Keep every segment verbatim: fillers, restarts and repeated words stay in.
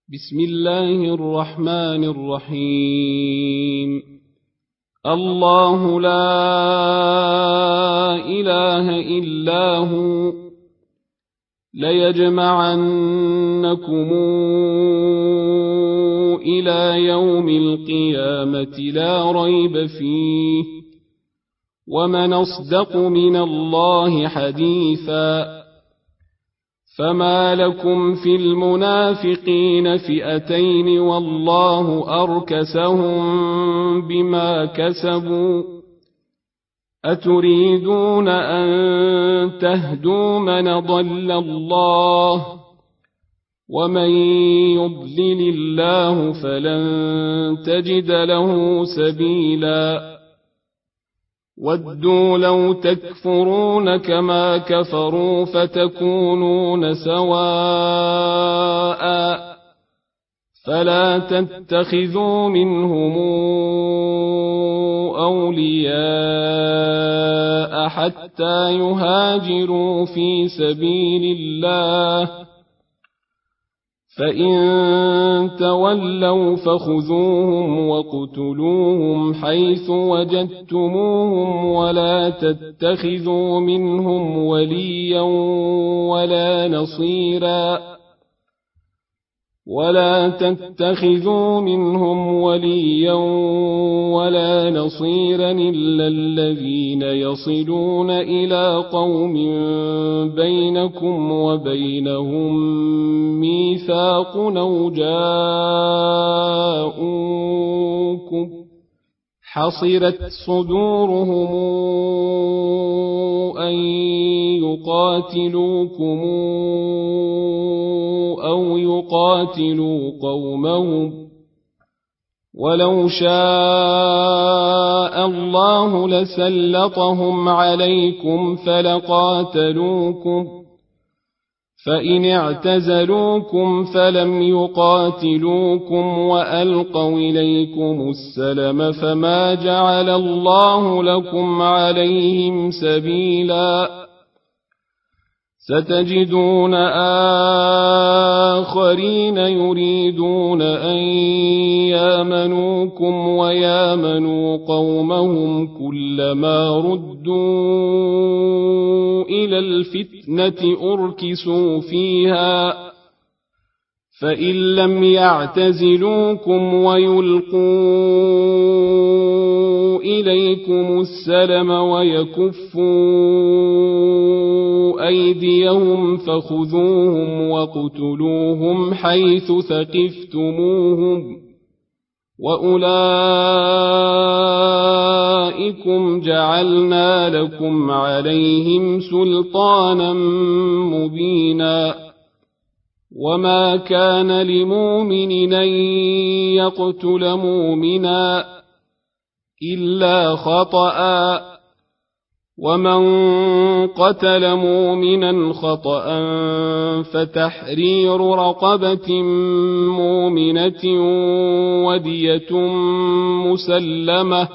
بسم الله الرحمن الرحيم. الله لا إله إلا هو ليجمعنكم إلى يوم القيامة لا ريب فيه ومن أصدق من الله حديثا. فما لكم في المنافقين فئتين والله أركسهم بما كسبوا أتريدون أن تهدوا من ضل الله ومن يضلل الله فلن تجد له سبيلا. ودوا لو تكفرون كما كفروا فتكونون سواء فلا تتخذوا منهم أولياء حتى يهاجروا في سبيل الله فإن تولوا فخذوهم واقتلوهم حيث وجدتموهم ولا تتخذوا منهم وليا ولا نصيرا ولا تتخذوا منهم وليا ولا نصيرا إلا الذين يصلون إلى قوم بينكم وبينهم ميثاق أو جاءوكم حصرت صدورهم أن يقاتلوكم أو يقاتلوا قومهم ولو شاء الله لسلطهم عليكم فلقاتلوكم فإن اعتزلوكم فلم يقاتلوكم وألقوا إليكم السلم فما جعل الله لكم عليهم سبيلا. ستجدون آخرين يريدون أن يامنوكم ويامنوا قومهم كلما ردوا إلى الفتنة أركسوا فيها فإن لم يعتزلوكم ويلقوا إليكم السلم ويكفوا أيديهم فخذوهم واقتلوهم حيث ثقفتموهم وأولئكم جعلنا لكم عليهم سلطانا مبينا. وما كان لمؤمن أن يقتل مؤمنا إلا خطأ ومن قتل مؤمنا خطأ فتحرير رقبة مؤمنة ودية مسلمة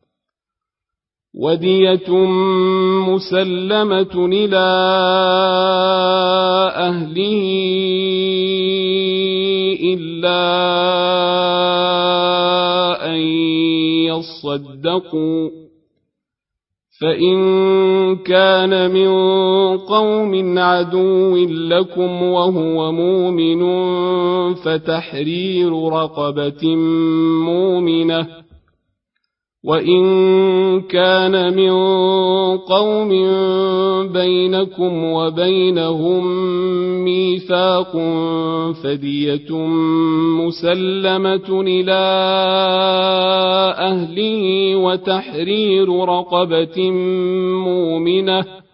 ودية مسلمة إلى أهله إلا أن يصدقوا فإن كان من قوم عدو لكم وهو مؤمن فتحرير رقبة مؤمنة وإن كان من قوم بينكم وبينهم ميثاق فدية مسلمة إلى أهله وتحرير رقبة مؤمنة